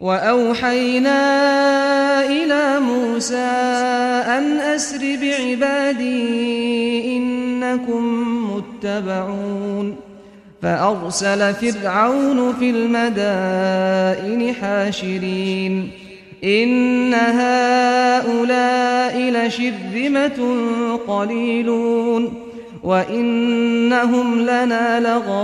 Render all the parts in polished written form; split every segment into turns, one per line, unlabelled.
وأوحينا إلى موسى أن أسر بعبادي إنكم متبعون فأرسل فرعون في المدائن حاشرين إن هؤلاء لشرذمة قليلون وإنهم لنا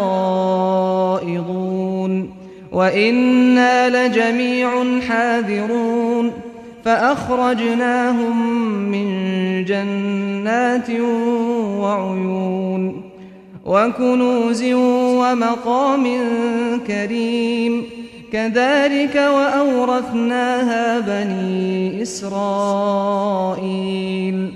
لغائظون وإنا لجميع حاذرون فأخرجناهم من جنات وعيون وكنوز ومقام كريم كذلك وأورثناها بني إسرائيل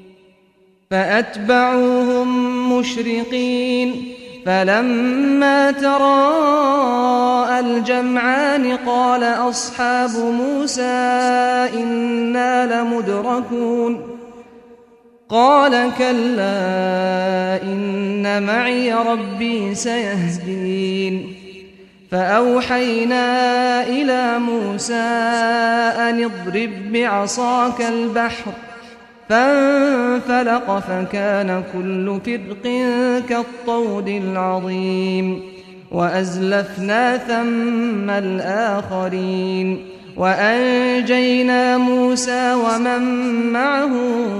فأتبعوهم مشرقين فلما تراءى الجمعان قال أصحاب موسى إنا لمدركون قال كلا إن معي ربي سيهدين فأوحينا إلى موسى أن اضرب بعصاك البحر فانفلق فكان كل فرق كالطود العظيم وأزلفنا ثم الآخرين وأنجينا موسى ومن معه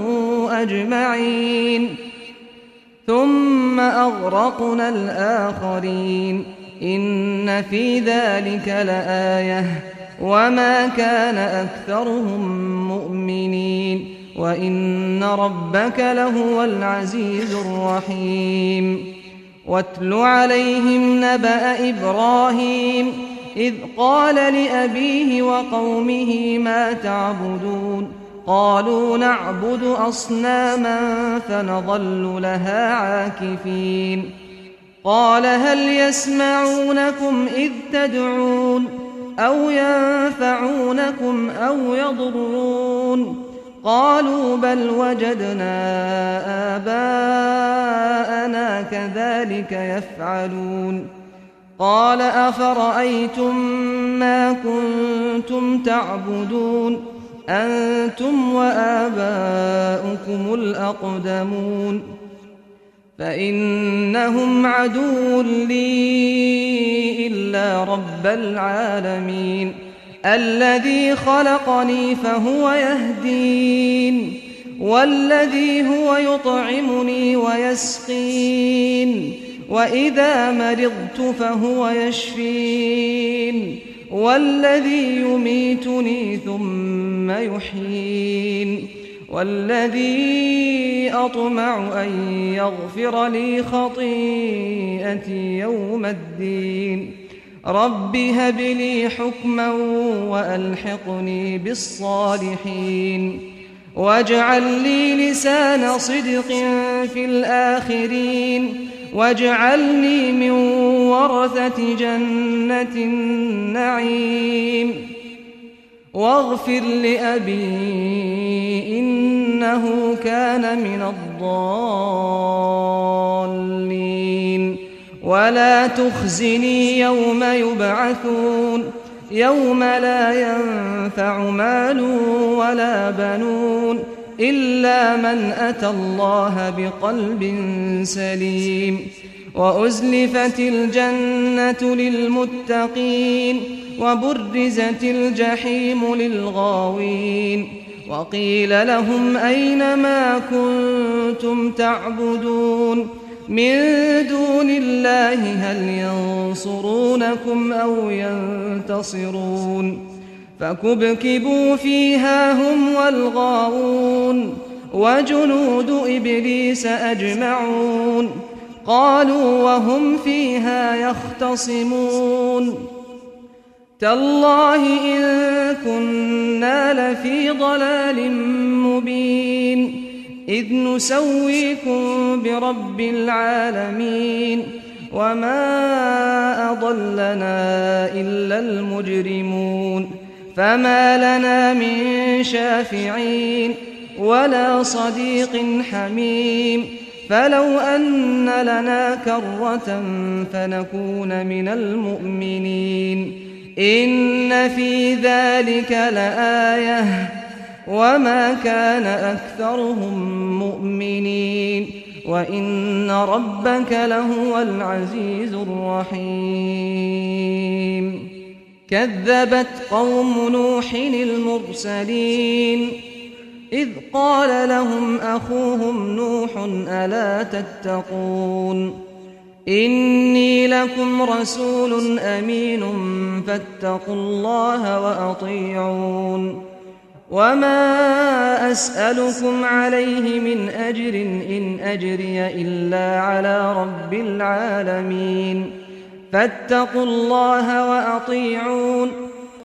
أجمعين ثم أغرقنا الآخرين إن في ذلك لآية وما كان أكثرهم مؤمنين وإن ربك لهو العزيز الرحيم واتل عليهم نبأ إبراهيم إذ قال لأبيه وقومه ما تعبدون قالوا نعبد أصناما فنظل لها عاكفين قال هل يسمعونكم إذ تدعون أو ينفعونكم أو يضرون قالوا بل وجدنا آباءنا كذلك يفعلون قال أفرأيتم ما كنتم تعبدون أنتم وآباؤكم الأقدمون فإنهم عدو لي إلا رب العالمين الذي خلقني فهو يهدين والذي هو يطعمني ويسقين وإذا مرضت فهو يشفين والذي يميتني ثم يحيين والذي أطمع أن يغفر لي خطيئتي يوم الدين رب هب لي حكما وألحقني بالصالحين واجعل لي لسان صدق في الآخرين واجعلني من ورثة جنة النعيم واغفر لأبي إنه كان من الضالين ولا تخزني يوم يبعثون يوم لا ينفع مال ولا بنون إلا من أتى الله بقلب سليم وأزلفت الجنة للمتقين وبرزت الجحيم للغاوين وقيل لهم أين ما كنتم تعبدون من دون الله هل ينصرونكم أو ينتصرون فكبكبوا فيها هم والغاوون وجنود إبليس أجمعون قالوا وهم فيها يختصمون تالله إن كنا لفي ضلال مبين إذ نسويكم برب العالمين وما أضلنا إلا المجرمون فما لنا من شافعين ولا صديق حميم فلو أن لنا كرة فنكون من المؤمنين إن في ذلك لآية وما كان أكثرهم مؤمنين وإن ربك لهو العزيز الرحيم كذبت قوم نوح المرسلين إذ قال لهم أخوهم نوح ألا تتقون إني لكم رسول أمين فاتقوا الله وأطيعون وما أسألكم عليه من أجر إن أجري إلا على رب العالمين فاتقوا الله وأطيعون